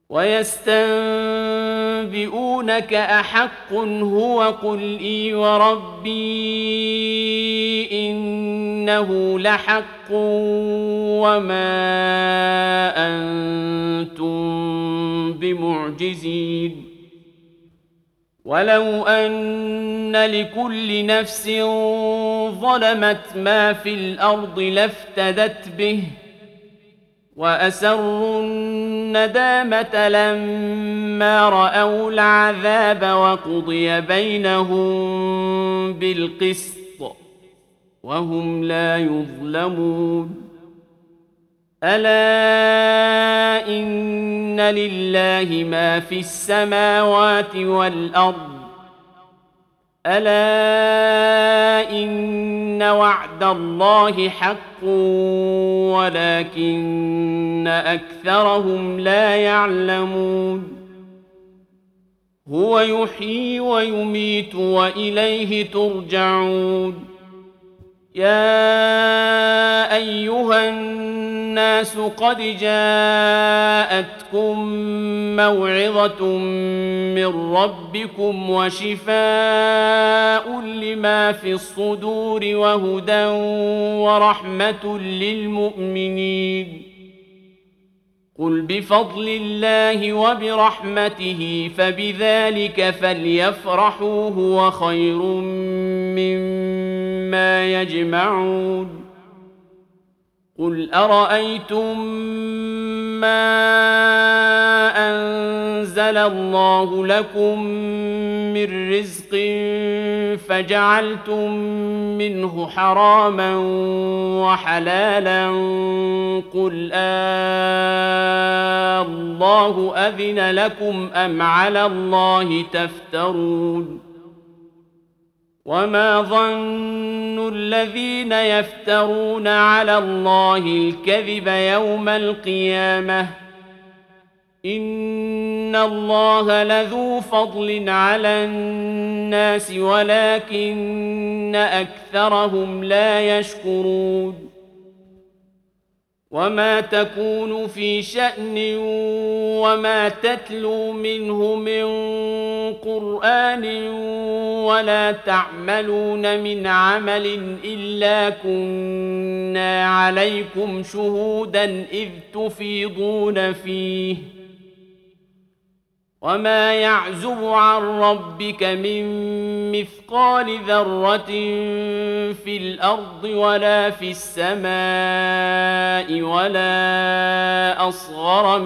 ويستنبئونك أحق هو قل إي وربي إنه لحق وما أنتم بمعجزين ولو أن لكل نفس ظلمت ما في الأرض لافتدت به وأسروا الندامة لما رأوا العذاب وقضي بينهم بالقسط وهم لا يظلمون ألا إن لله ما في السماوات والأرض ألا إن وعد الله حق ولكن أكثرهم لا يعلمون هو يحيي ويميت وإليه ترجعون يا أيها الناس قد جاءتكم موعظة من ربكم وشفاء لما في الصدور وهدى ورحمة للمؤمنين قل بفضل الله وبرحمته فبذلك فليفرحوا هو خير مما يجمعون قل أرأيتم ما أنزل الله لكم من رزق فجعلتم منه حراما وحلالا قل الله أذن لكم أم على الله تفترون وما ظن الذين يفترون على الله الكذب يوم القيامة إن الله لذو فضل على الناس ولكن أكثرهم لا يشكرون وما تكون في شأن وما تتلو منه من قرآن ولا تعملون من عمل إلا كنا عليكم شهودا إذ تفيضون فيه وما يعزب عن ربك من مثقال ذرة في الأرض ولا في السماء ولا أصغر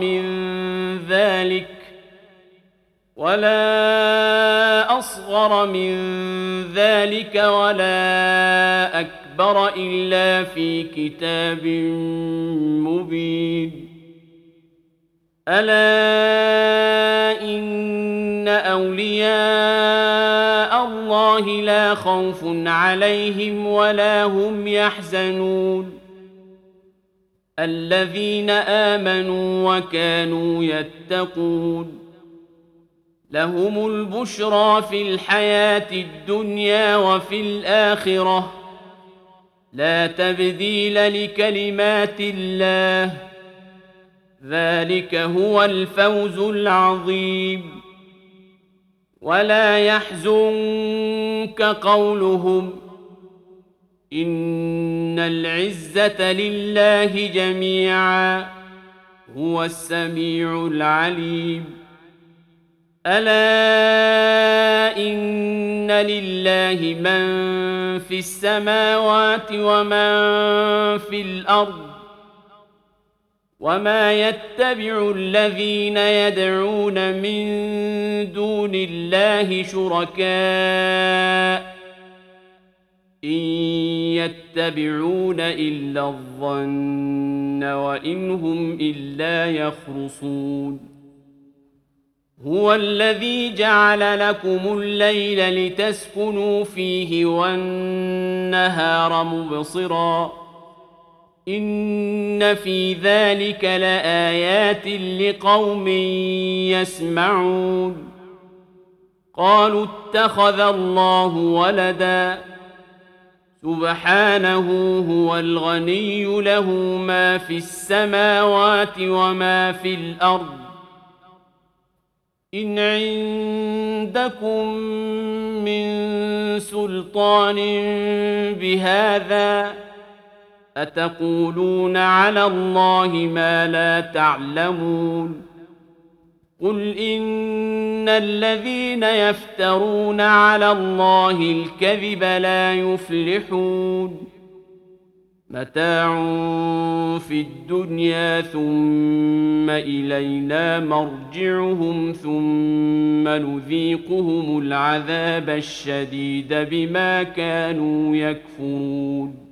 من ذلك ولا أكبر إلا في كتاب مبين ألا إن أولياء الله لا خوف عليهم ولا هم يحزنون الذين آمنوا وكانوا يتقون لهم البشرى في الحياة الدنيا وفي الآخرة لا تبديل لكلمات الله ذلك هو الفوز العظيم ولا يحزنك قولهم إن العزة لله جميعا هو السميع العليم ألا إن لله من في السماوات ومن في الأرض وما يتبع الذين يدعون من دون الله شركاء إن يتبعون إلا الظن وإن هم إلا يخرصون هو الذي جعل لكم الليل لتسكنوا فيه والنهار مبصراً إن في ذلك لآيات لقوم يسمعون قالوا اتخذ الله ولدا سبحانه هو الغني له ما في السماوات وما في الأرض إن عندكم من سلطان بهذا أتقولون على الله ما لا تعلمون قل إن الذين يفترون على الله الكذب لا يفلحون متاع في الدنيا ثم إلينا مرجعهم ثم نذيقهم العذاب الشديد بما كانوا يكفرون